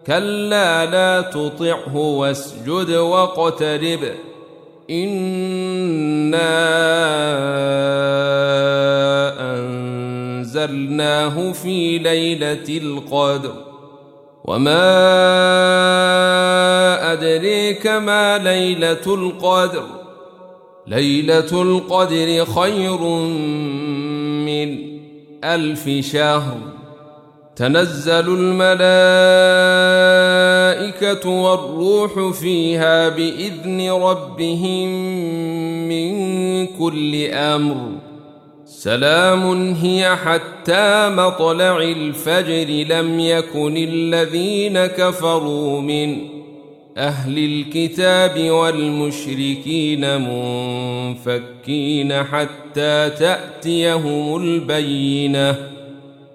كلا لا تطعه واسجد واقترب إنا أنزلناه في ليلة القدر وما أدريك ما ليلة القدر ليلة القدر خير من 1000 شهر تنزل الملائكة والروح فيها بإذن ربهم من كل أمر سلام هي حتى مطلع الفجر لم يكن الذين كفروا من أهل الكتاب والمشركين منفكين حتى تأتيهم البينة